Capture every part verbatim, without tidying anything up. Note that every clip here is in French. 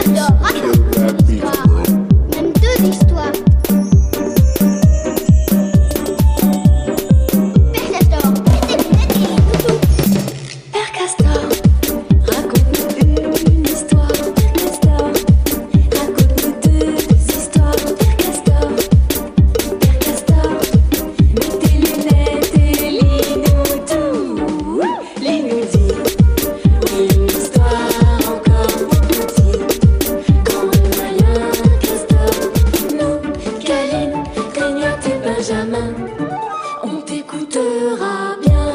Kill that beat, bro. Même deux histoires. Père Castor, mettez mettez tout. Père Castor, raconte-nous une histoire. Père Castor, raconte-nous deux histoires. Père Castor, Père Castor, mets tes lunettes et lis-nous tout. Lis-nous dit, oui, une histoire encore pour petits. Quand on voit un castor, nous, Caline, Grignotte et Benjamin, on t'écoutera bien.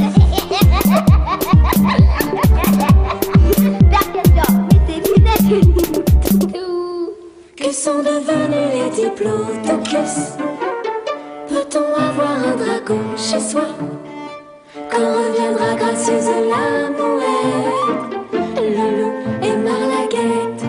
Père Castor, mettez lunettes. Tout. Que sont devenus les diplodocus? Peut-on avoir un dragon chez soi? Quand reviendra gracieuse la mouette, le loup et Marlaguette?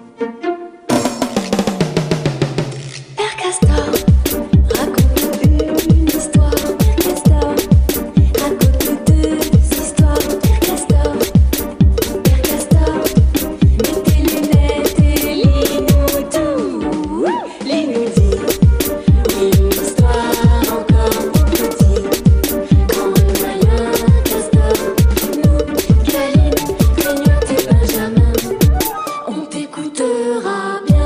Père Castor, raconte-nous une histoire. Père Castor, raconte-nous deux histoires. Père Castor, Père Castor, mets tes lunettes et lis-nous tout. Lis-nous dit, oui, une histoire encore pour petits. Quand on voit un castor, nous, Caline, Grignotte et Benjamin, on t'écoutera bien.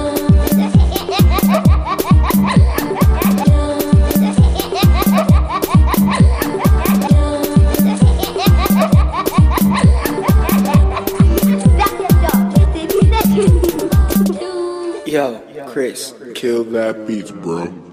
Père Castor, mettez lunettes. Tout. Yo, Chris. Kill that beat, bro.